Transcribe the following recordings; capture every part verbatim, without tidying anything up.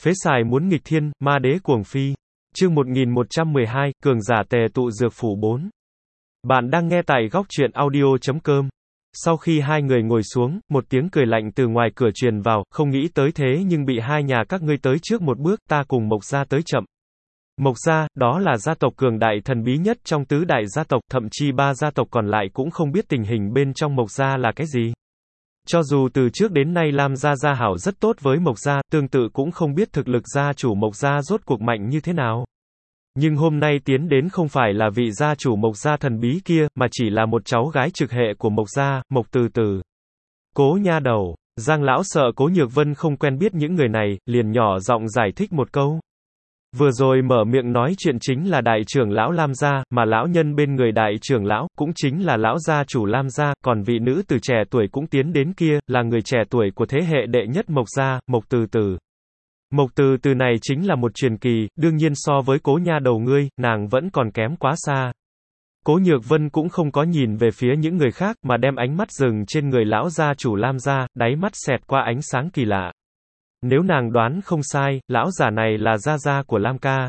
Phế xài muốn nghịch thiên, ma đế cuồng phi. Chương một nghìn một trăm mười hai, cường giả tề tụ dược phủ bốn. Bạn đang nghe tại góc truyện audio chấm com. Sau khi hai người ngồi xuống, một tiếng cười lạnh từ ngoài cửa truyền vào, không nghĩ tới thế nhưng bị hai nhà các ngươi tới trước một bước, ta cùng Mộc gia tới chậm. Mộc gia, đó là gia tộc cường đại thần bí nhất trong tứ đại gia tộc, thậm chí ba gia tộc còn lại cũng không biết tình hình bên trong Mộc gia là cái gì. Cho dù từ trước đến nay Lam gia gia hảo rất tốt với Mộc gia, tương tự cũng không biết thực lực gia chủ Mộc gia rốt cuộc mạnh như thế nào. Nhưng hôm nay tiến đến không phải là vị gia chủ Mộc gia thần bí kia, mà chỉ là một cháu gái trực hệ của Mộc gia, Mộc Từ Từ. Cố nha đầu, Giang lão sợ Cố Nhược Vân không quen biết những người này, liền nhỏ giọng giải thích một câu. Vừa rồi mở miệng nói chuyện chính là đại trưởng lão Lam gia, mà lão nhân bên người đại trưởng lão, cũng chính là lão gia chủ Lam gia, còn vị nữ từ trẻ tuổi cũng tiến đến kia, là người trẻ tuổi của thế hệ đệ nhất Mộc gia, Mộc Từ Từ. Mộc Từ Từ này chính là một truyền kỳ, đương nhiên so với Cố nha đầu ngươi, nàng vẫn còn kém quá xa. Cố Nhược Vân cũng không có nhìn về phía những người khác, mà đem ánh mắt dừng trên người lão gia chủ Lam gia, đáy mắt xẹt qua ánh sáng kỳ lạ. Nếu nàng đoán không sai, lão giả này là gia gia của Lam ca.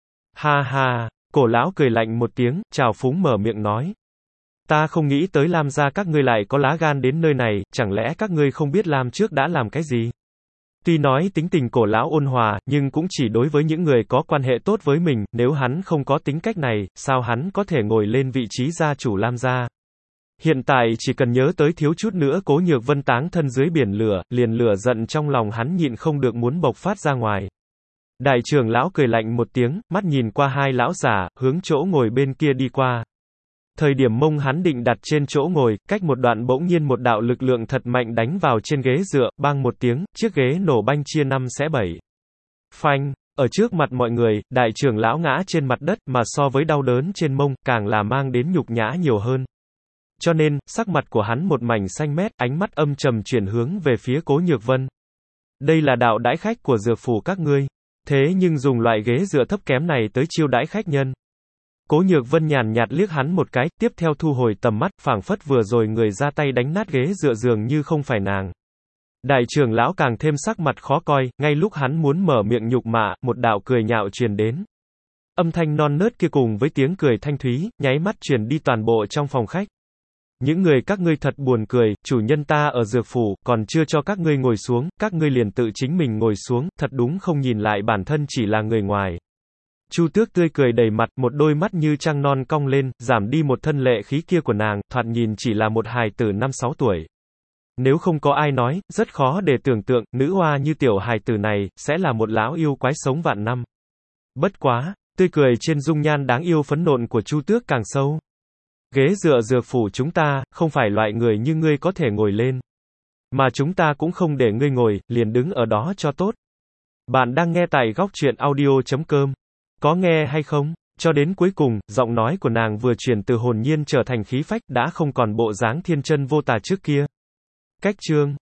Ha ha, cổ lão cười lạnh một tiếng, trào phúng mở miệng nói. Ta không nghĩ tới Lam gia các ngươi lại có lá gan đến nơi này, chẳng lẽ các ngươi không biết Lam trước đã làm cái gì? Tuy nói tính tình cổ lão ôn hòa, nhưng cũng chỉ đối với những người có quan hệ tốt với mình, nếu hắn không có tính cách này, sao hắn có thể ngồi lên vị trí gia chủ Lam gia? Hiện tại chỉ cần nhớ tới thiếu chút nữa Cố Nhược Vân táng thân dưới biển lửa, liền lửa giận trong lòng hắn nhịn không được muốn bộc phát ra ngoài. Đại trưởng lão cười lạnh một tiếng, mắt nhìn qua hai lão giả, hướng chỗ ngồi bên kia đi qua. Thời điểm mông hắn định đặt trên chỗ ngồi, cách một đoạn bỗng nhiên một đạo lực lượng thật mạnh đánh vào trên ghế dựa, bang một tiếng, chiếc ghế nổ banh chia năm xẻ bảy. Phanh, ở trước mặt mọi người, đại trưởng lão ngã trên mặt đất, mà so với đau đớn trên mông, càng là mang đến nhục nhã nhiều hơn. Cho nên, sắc mặt của hắn một mảnh xanh mét, ánh mắt âm trầm chuyển hướng về phía Cố Nhược Vân. Đây là đạo đãi khách của dược phủ các ngươi. Thế nhưng dùng loại ghế dựa thấp kém này tới chiêu đãi khách nhân. Cố Nhược Vân nhàn nhạt liếc hắn một cái, tiếp theo thu hồi tầm mắt, phảng phất vừa rồi người ra tay đánh nát ghế dựa dường như không phải nàng. Đại trưởng lão càng thêm sắc mặt khó coi, ngay lúc hắn muốn mở miệng nhục mạ, một đạo cười nhạo truyền đến. Âm thanh non nớt kia cùng với tiếng cười thanh thúy, nháy mắt truyền đi toàn bộ trong phòng khách. Những người các ngươi thật buồn cười, chủ nhân ta ở dược phủ, còn chưa cho các ngươi ngồi xuống, các ngươi liền tự chính mình ngồi xuống, thật đúng không nhìn lại bản thân chỉ là người ngoài. Chu Tước tươi cười đầy mặt, một đôi mắt như trăng non cong lên, giảm đi một thân lệ khí kia của nàng, thoạt nhìn chỉ là một hài tử năm sáu tuổi. Nếu không có ai nói, rất khó để tưởng tượng, nữ hoa như tiểu hài tử này, sẽ là một lão yêu quái sống vạn năm. Bất quá, tươi cười trên dung nhan đáng yêu phấn nộn của Chu Tước càng sâu. Ghế dựa dược phủ chúng ta, không phải loại người như ngươi có thể ngồi lên. Mà chúng ta cũng không để ngươi ngồi, liền đứng ở đó cho tốt. Bạn đang nghe tại góc truyện audio chấm com. Có nghe hay không? Cho đến cuối cùng, giọng nói của nàng vừa chuyển từ hồn nhiên trở thành khí phách, đã không còn bộ dáng thiên chân vô tà trước kia. Cách chương